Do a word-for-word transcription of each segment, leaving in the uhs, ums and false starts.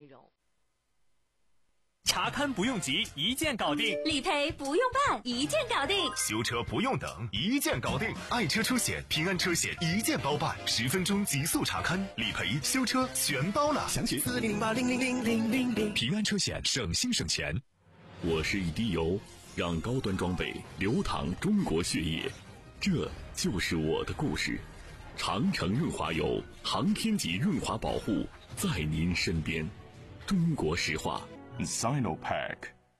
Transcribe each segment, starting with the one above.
容。 查勘不用急，一键搞定； 理赔不用办，一键搞定； 修车不用等，一键搞定。爱车出险，平安车险一键包办，十分钟极速查勘，理赔、修车全包了。详询四零零八零零零零零零。平安车险，省心省钱。 我是一滴油，让高端装备流淌中国血液，这就是我的故事。长城润滑油，航天级润滑保护，在您身边。中国石化。 Sinopec。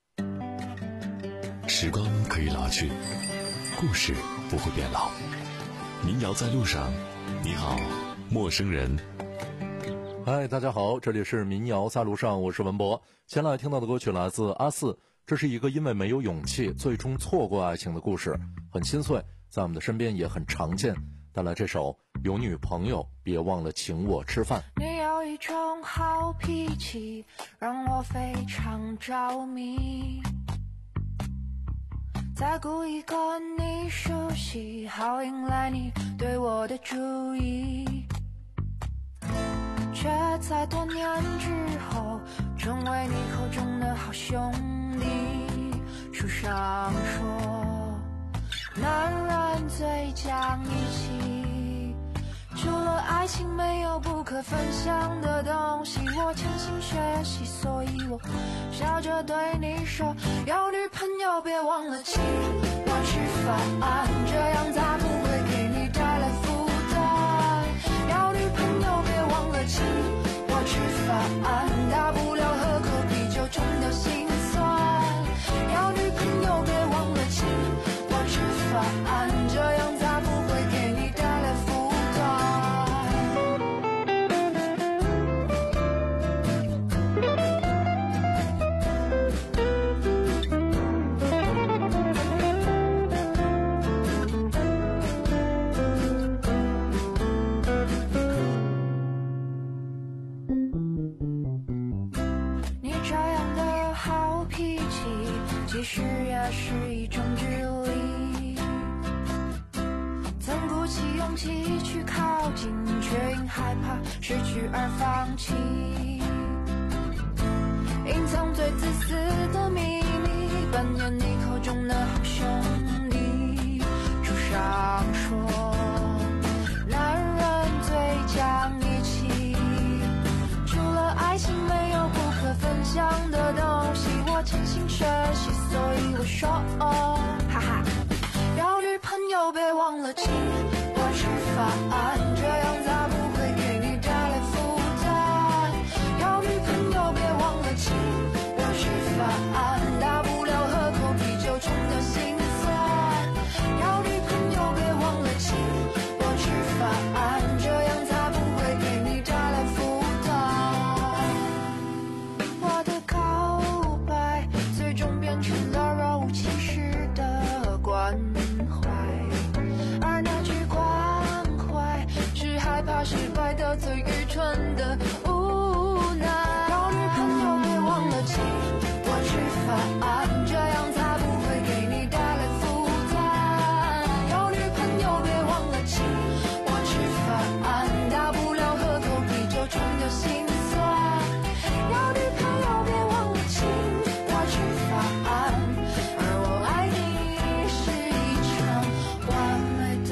时光可以老去，故事不会变老。民谣在路上，你好，陌生人。 嗨，大家好，这里是民谣在路上，我是文博。先来听到的歌曲来自阿四，这是一个因为没有勇气最终错过爱情的故事，很心碎，在我们的身边也很常见。带来这首有女朋友别忘了请我吃饭。 你有一种好脾气让我非常着迷，在故意跟你熟悉，好引来你对我的注意，却在多年之后成为你口中的好兄弟。书上说男人最讲义气，除了爱情没有不可分享的东西，我潜心学习，所以我笑着对你说，有女朋友别忘了请我吃饭，这样才不会给你带来负担。有女朋友别忘了请我吃饭，大不了喝口啤酒冲掉心酸。有女朋友别忘了请我吃饭，这样才不会给你带来负担。你这样的好脾气其实也是一种智力，曾鼓起勇气去靠近，却因害怕失去而放弃，隐藏最自私的秘密，扮演你口中的好兄弟。书上说男人最讲义气，除了爱情没有不可分享的东西，我潜心学习，所以我说哈哈，有女朋友别忘了请我吃饭，这样才不会给你带来负担。有女朋友别忘了请我吃饭，大不了喝口啤酒冲掉心酸。有女朋友别忘了请我吃饭，这样才不会给你带来负担。我的告白最终变成了若无其事的关怀，而那句关怀是害怕失败的最愚蠢的无奈。有女朋友别忘了请我吃饭，这样才不会给你带来负担。有女朋友别忘了请我吃饭，大不了喝口啤酒冲掉心酸。有女朋友别忘了请我吃饭，而我爱你是一场完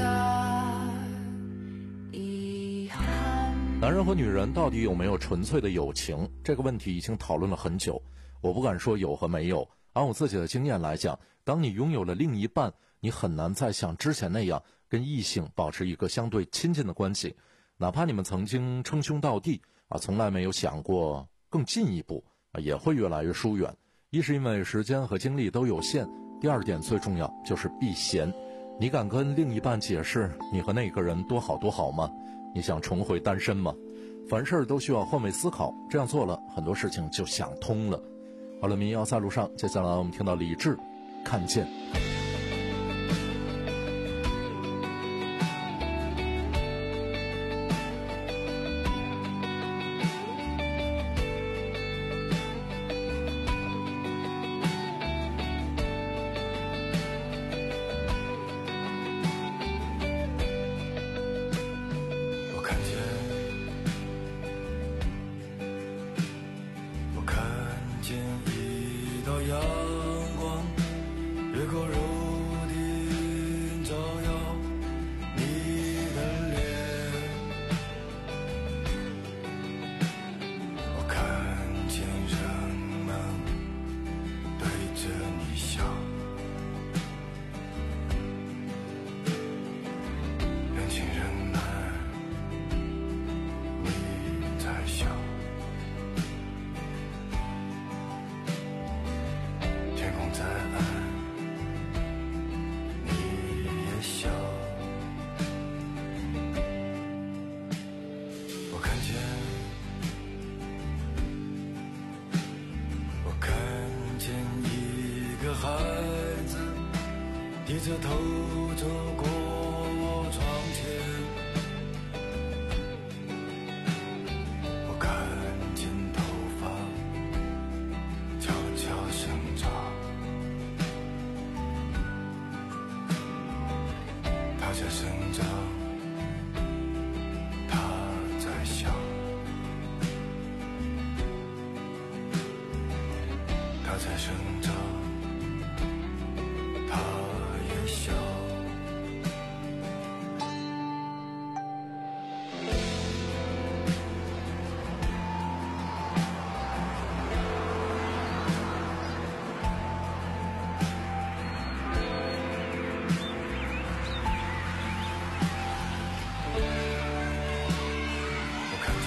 美的遗憾。 男人和女人到底有没有纯粹的友情，这个问题已经讨论了很久。我不敢说有和没有，按我自己的经验来讲，当你拥有了另一半，你很难再像之前那样跟异性保持一个相对亲近的关系，哪怕你们曾经称兄道弟啊，从来没有想过更进一步啊，也会越来越疏远。一是因为时间和精力都有限，第二点最重要就是避嫌。你敢跟另一半解释你和那个人多好多好吗？你想重回单身吗？凡事都需要换位思考，这样做了，很多事情就想通了。好了，民谣在路上，接下来我们听到李志看见。 见一道阳光越过楼顶照耀你的脸，我看见人们对着你笑，人情人爱你在笑，天空在暗你也笑，我看见我看见一个孩子低着头走过我窗前，我看见头发悄悄生长，它在生长，它在笑，它在生长，它也笑。我看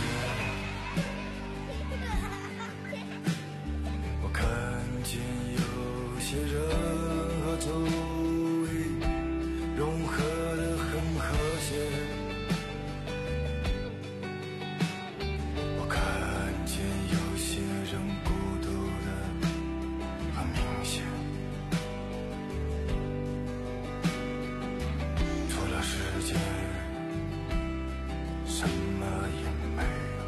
见，我看见有些人和周围融合得很和谐，我看见有些人孤独得很明显，除了时间什么也没有，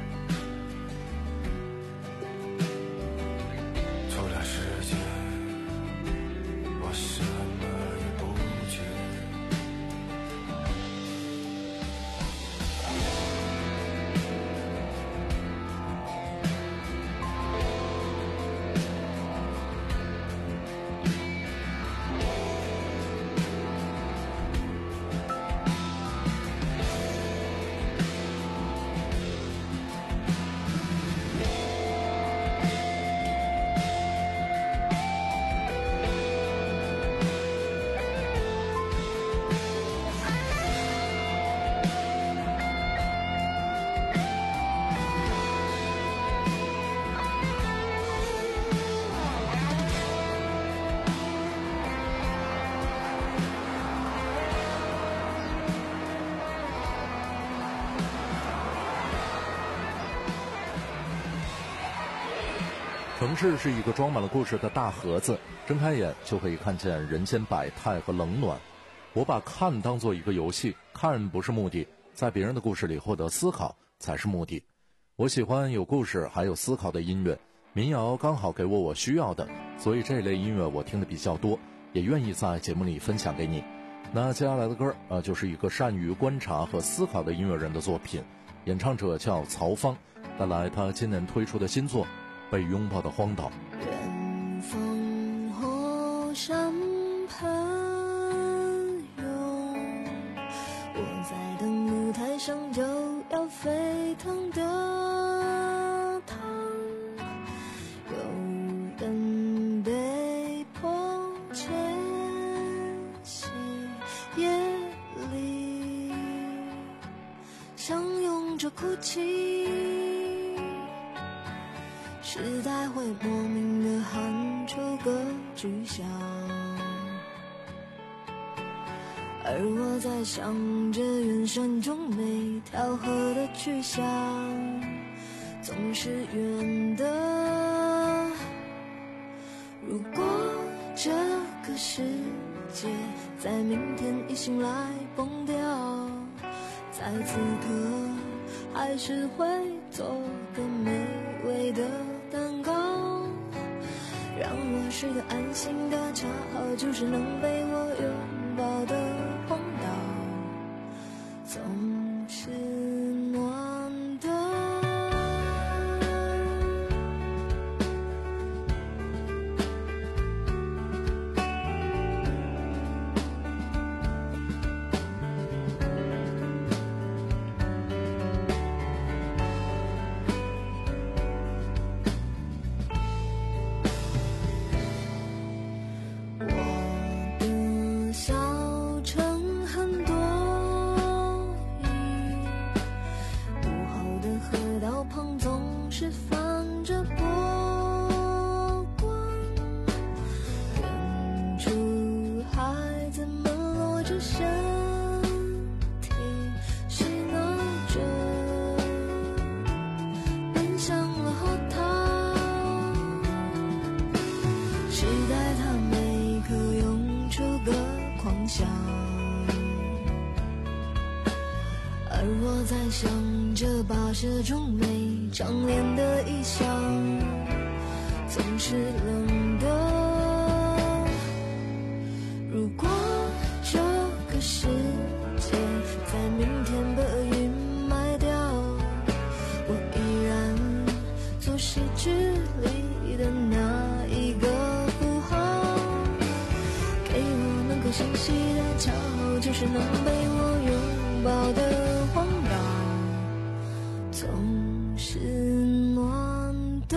除了时间我什么也不缺。 城市是一个装满了故事的大盒子，睁开眼就可以看见人间百态和冷暖。我把看当做一个游戏，看不是目的，在别人的故事里获得思考才是目的。我喜欢有故事还有思考的音乐，民谣刚好给我我需要的，所以这类音乐我听的比较多，也愿意在节目里分享给你。那接下来的歌呃，就是一个善于观察和思考的音乐人的作品，演唱者叫曹芳，带来他今年推出的新作《被拥抱的荒岛》。 远方火山喷涌，我在等舞台上就要沸腾的汤，有人被迫迁徙夜里，相拥着哭泣，时代会莫名地喊出个具象，而我在想着远山中每条河的去向，总是远的。如果这个世界在明天一醒来崩掉，在此刻还是会做个美味的蛋糕，让我睡得安心的，恰好就是能被我拥抱的荒岛，总是暖的。 跋涉中每张脸的意象总是冷的。如果这个世界在明天被云埋掉，我依然做诗句里的那一个符号，给我能够欣喜的骄傲，就是能被我拥抱的荒岛，总是暖的。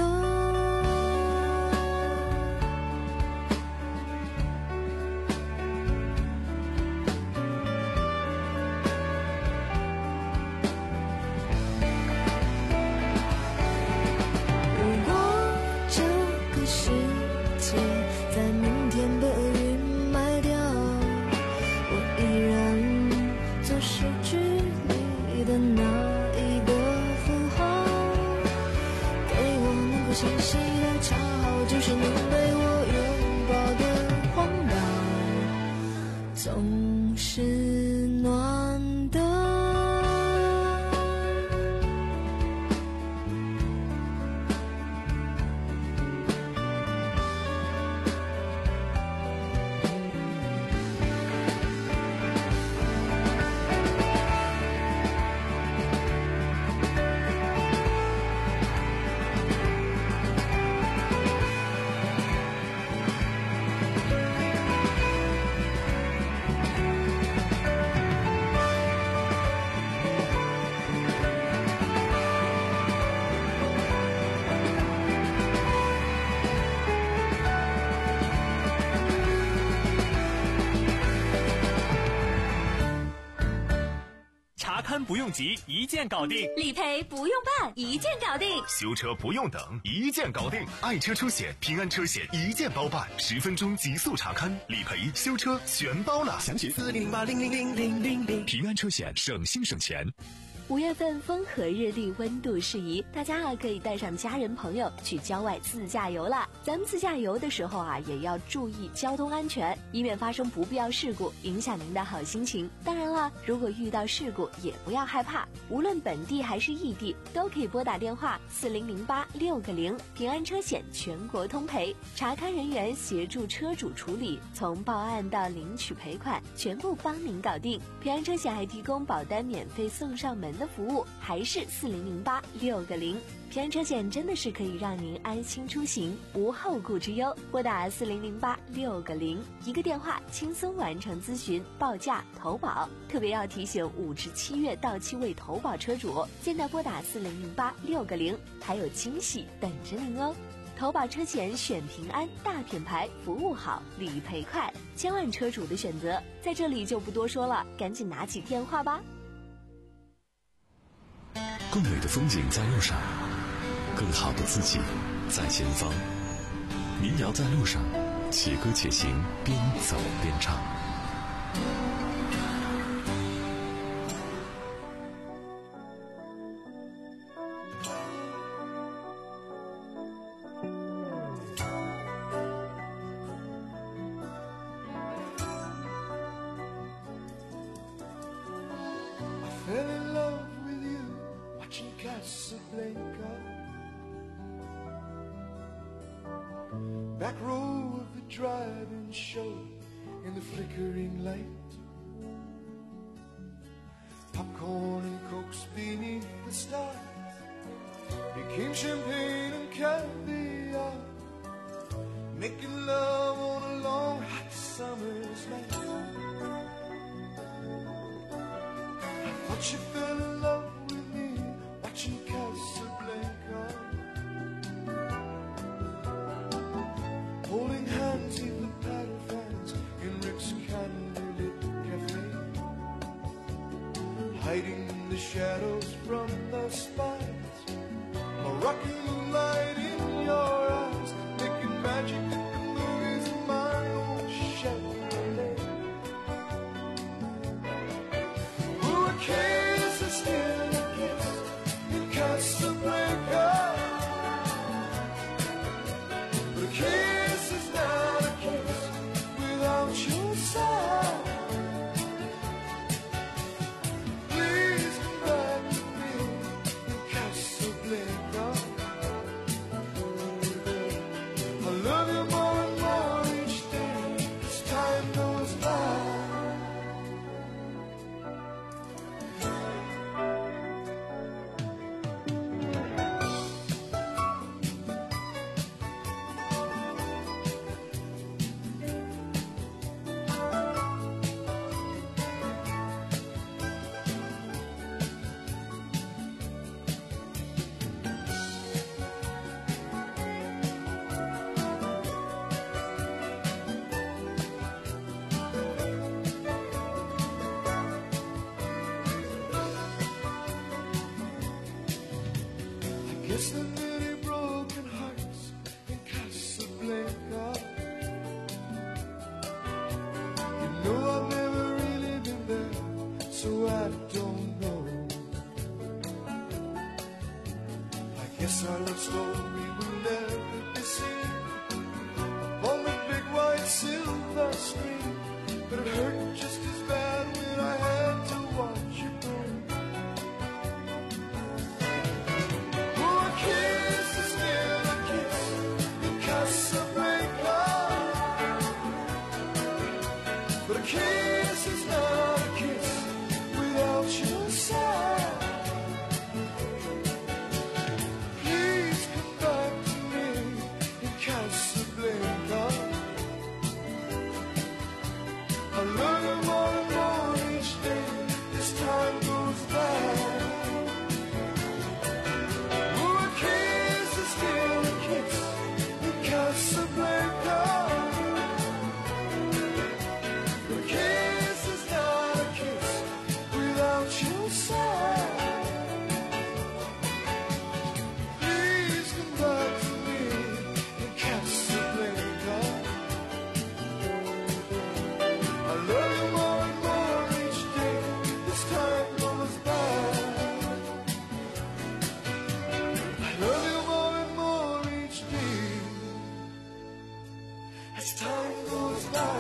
如果这个世界在明天被云埋掉，我依然做诗句里的那一个符号，给我能够欣喜的骄傲，就是能被我拥抱的荒岛，总是暖的。 查勘不用急，一键搞定； 理赔不用办，一键搞定； 修车不用等，一键搞定。爱车出险，平安车险一键包办，十分钟极速查勘、理赔、修车全包了。详询四零零八零零零零零零。平安车险，省心省钱。 五月份风和日丽，温度适宜，大家啊可以带上家人朋友去郊外自驾游了。咱们自驾游的时候啊，也要注意交通安全，以免发生不必要事故，影响您的好心情。当然了，如果遇到事故，也不要害怕，无论本地还是异地，都可以拨打电话四零零八六个零，平安车险全国通赔，查勘人员协助车主处理，从报案到领取赔款，全部帮您搞定。平安车险还提供保单免费送上门的服务，还是四零零八六个零。平安车险真的是可以让您安心出行，无后顾之忧。拨打四零零八六个零，一个电话轻松完成咨询、报价、投保。特别要提醒五至七月到期未投保车主，现在拨打四零零八六个零，还有惊喜等着您哦。投保车险选平安，大品牌，服务好，理赔快，千万车主的选择，在这里就不多说了，赶紧拿起电话吧。 更美的风景在路上，更好的自己在前方。民谣在路上，且歌且行，边走边唱。 Fell in love with you watching Casablanca, back row of the drive-in show in the flickering light, popcorn and cokes beneath the stars became champagne and caviar, making love on a long hot summer's night. But you fell in love with me watching Casablanca, holding hands in the paddle fans in Rick's candlelit cafe, hiding in the shadows from the spies, Moroccan moonlight in your eyes, making magic at the movies in my own Chevrolet. Kiss is still a kiss in Casablanca, but a kiss is not a kiss without your side. Please come back to me less than many broken hearts in Casablanca. You know I've never really been there, so I don't know. I guess our love story will never be seen on the big white silver screen, but it hurt just as bad when I had to watch you go. Oh, a kiss is still a kiss in Casablanca, but a kiss is not a kiss without your side. Please come back to me in Casablanca. I love you more and more each day as time goes by. Oh, a kiss is still a kiss in Casablanca. A kiss is not a kiss without your side. Please come back to me in Casablanca. I love you more and more each day as time goes by. I love you more and more each day as time goes by.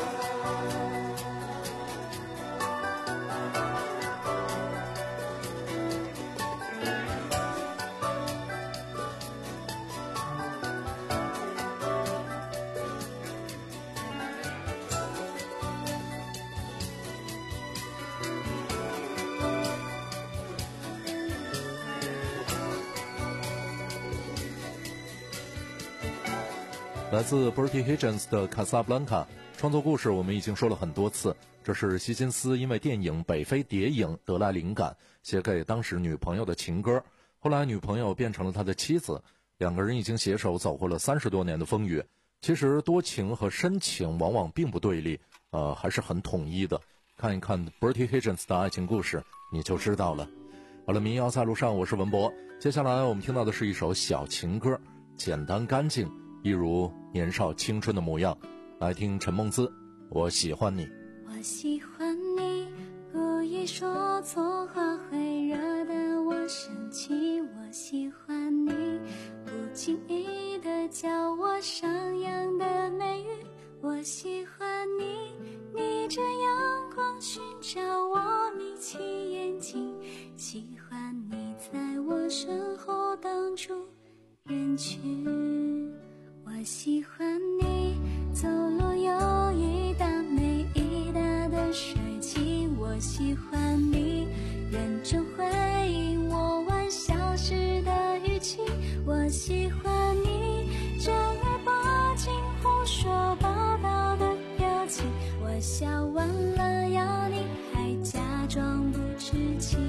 来自 Bertie Higgins 的卡萨布兰卡创作故事我们已经说了很多次，这是希金斯因为电影《北非谍影》得来灵感，写给当时女朋友的情歌。后来女朋友变成了他的妻子，两个人已经携手走过了三十多年的风雨。其实多情和深情往往并不对立，呃，还是很统一的。看一看 Bertie Higgins 的爱情故事，你就知道了。好了，民谣在路上，我是文博。接下来我们听到的是一首小情歌，简单干净，一如年少青春的模样。来听陈梦姿，我喜欢你。 我喜欢你，故意说错话会惹得我生气。我喜欢你，不经意的叫我上扬的美语。我喜欢你，逆着阳光寻找我，眯起眼睛。喜欢你在我身后挡住人群。我喜欢你，走路有一搭没一搭的帅气。我喜欢你，认真回应我玩笑时的语气。我喜欢你，正儿八经胡说八道的表情。我笑完了要你还假装不知情，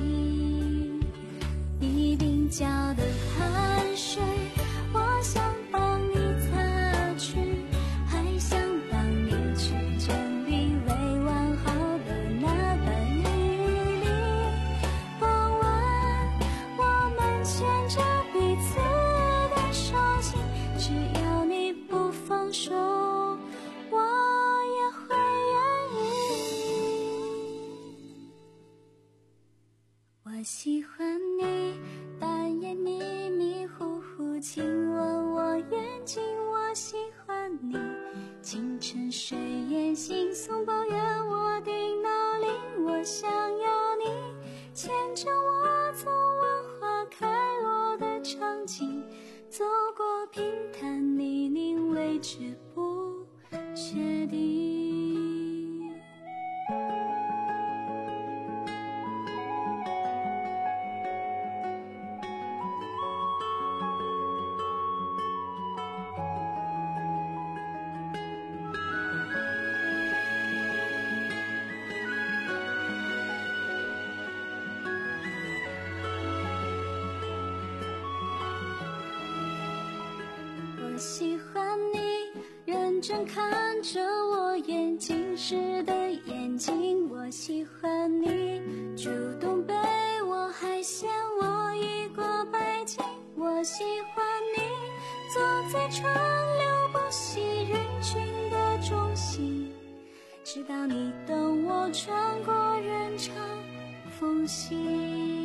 一鬓角的汗水我想帮你擦去，还想帮你去整理未完好的那本日历。傍晚我们牵着彼此的手心，只要你不放手，我也会愿意。我喜欢你，半夜你迷糊糊亲吻我眼睛。我喜欢你，清晨睡眼惺忪抱怨我的闹铃。我想要你牵着我走完花开落的场景，走过平坦泥泞未知不确定。我喜欢你，认真看着我眼睛时的眼睛。我喜欢你，主动背我还嫌我一过白金。我喜喜欢你坐在川流不息人群的中心，直到你等我穿过人潮缝隙。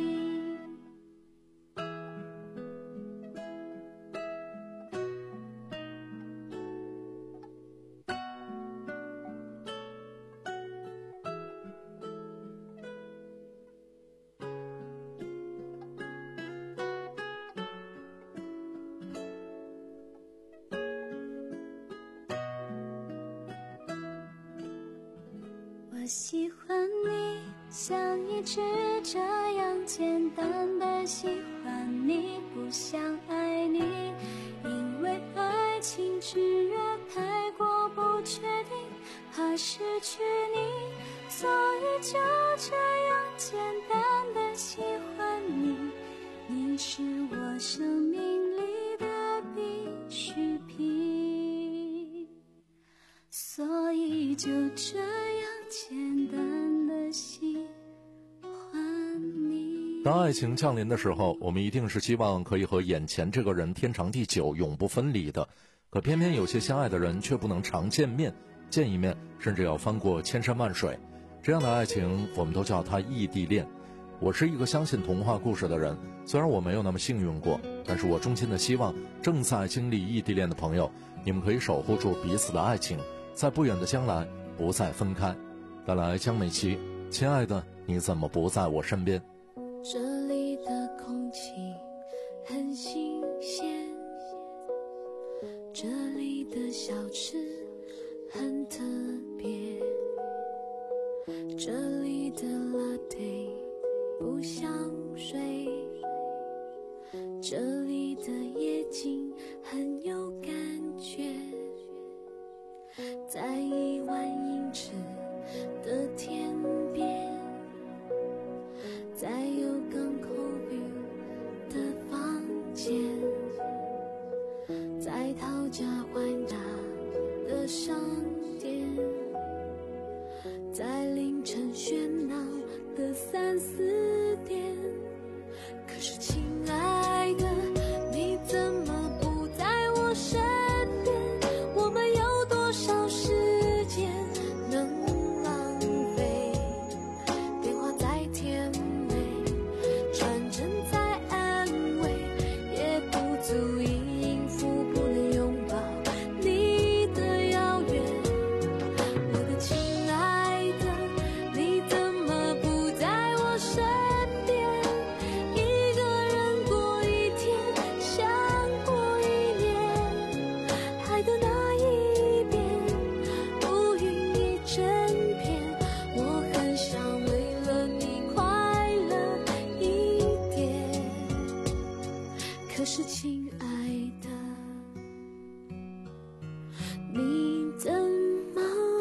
我喜欢你，像一直这样简单的喜欢你，不想爱你，因为爱情制约太过不确定，怕失去你，所以就这样简单的喜欢你，你是我生命里的必需品，所以就这样简单的喜欢你。 当爱情降临的时候，我们一定是希望可以和眼前这个人天长地久永不分离的，可偏偏有些相爱的人却不能常见面，见一面甚至要翻过千山万水，这样的爱情我们都叫它异地恋。我是一个相信童话故事的人，虽然我没有那么幸运过，但是我衷心的希望正在经历异地恋的朋友，你们可以守护住彼此的爱情，在不远的将来不再分开。带来江美琪，亲爱的，你怎么不在我身边？ 这里的空气很新鲜，这里的小吃很特别，这里的 latte 不像水，这里的夜景很有感觉，在一万英尺的天边，在有港口 view 的房间，在讨价还价的商店，在凌晨喧闹的三四点，可是亲爱的，你怎么不在我身边？我们有多少时间能浪费？电话再甜美，传真再安慰，也不足以应付不能拥抱你的遥远。我的亲爱的，你怎么不在我身边？一个人过一天，像过一年，爱的那一边乌云一整片，我很想为了你快乐一点，可是亲爱的，你怎么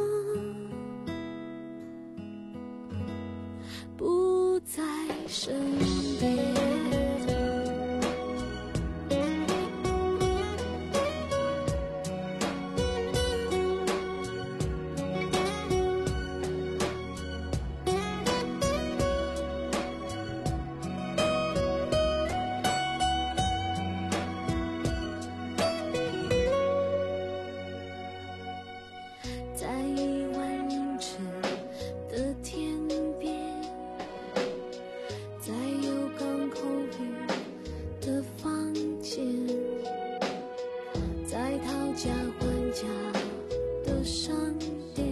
不在身边？在一万英尺的天边，在有港口 view 的房间，在讨价还价的商店，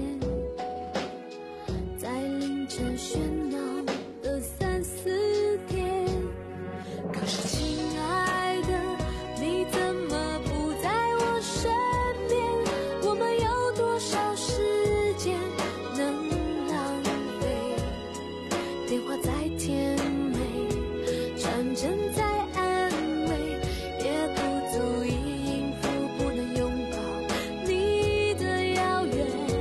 在凌晨喧闹的三四点，可是亲爱的，你怎么不在我身边？我们有多少时间能浪费？电话再甜美，传真再安慰，也不足以应付不能拥抱你的遥远。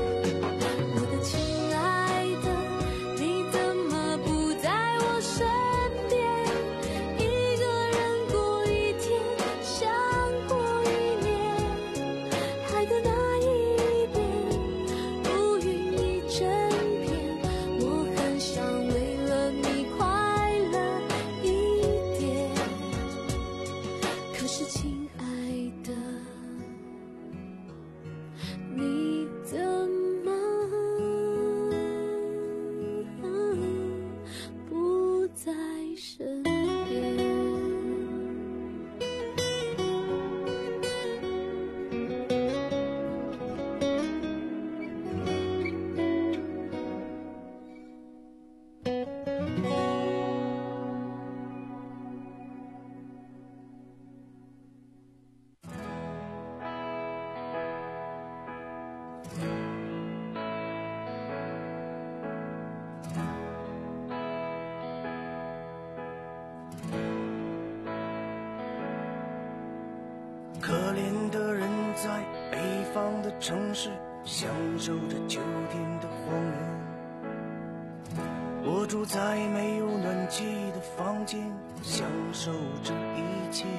在北方的城市，享受着秋天的荒原。我住在没有暖气的房间，享受这一切。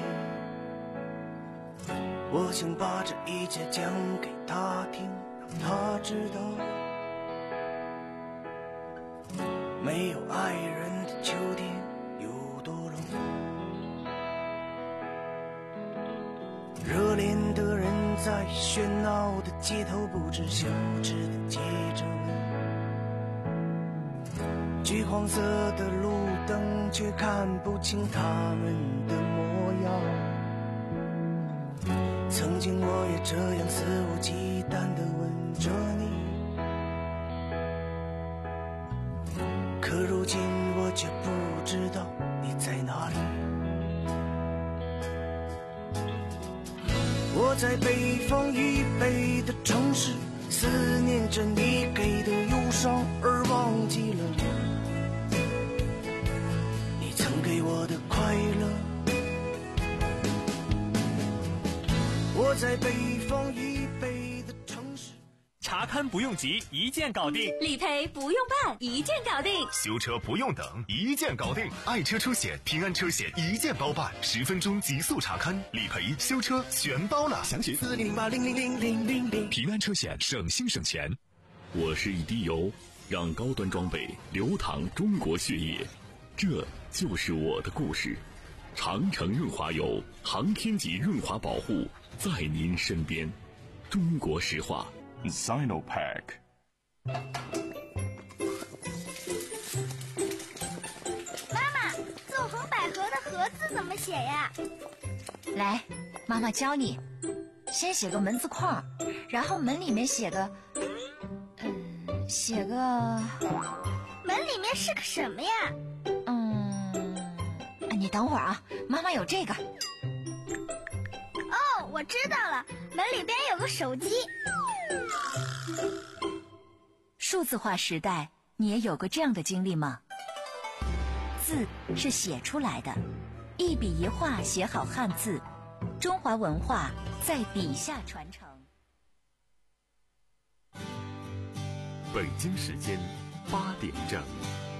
我想把这一切讲给他听，让他知道没有爱人的秋天有多冷。热恋的人在喧闹的街头不知羞耻的接着吻，橘黄色的路灯却看不清他们的模样。曾经我也这样肆无忌惮地吻着你，可如今我却不知道你在哪里。我在北方以北的城市，思念着你给的忧伤，而忘记了你曾给我的快乐。我在北方以北的城市， 查看不用急，一键搞定； 理赔不用办，一键搞定； 修车不用等，一键搞定。爱车出险，平安车险一键包办，十分钟极速查看，理赔、修车全包了。详询四零零八零零零零零零。平安车险，省心省钱。 我是一滴油，让高端装备流淌中国血液，这就是我的故事。长城润滑油，航天级润滑保护，在您身边。中国石化 Sinopec。 妈妈，纵横捭阖的阖字怎么写呀？ 来，妈妈教你。先写个门字框，然后门里面写个嗯写个门里面是个什么呀？ 嗯你等会儿啊，妈妈有这个。 哦，我知道了，门里边有个手机。 数字化时代，你也有过这样的经历吗？字是写出来的，一笔一画写好汉字，中华文化在笔下传承。 北京时间八点整。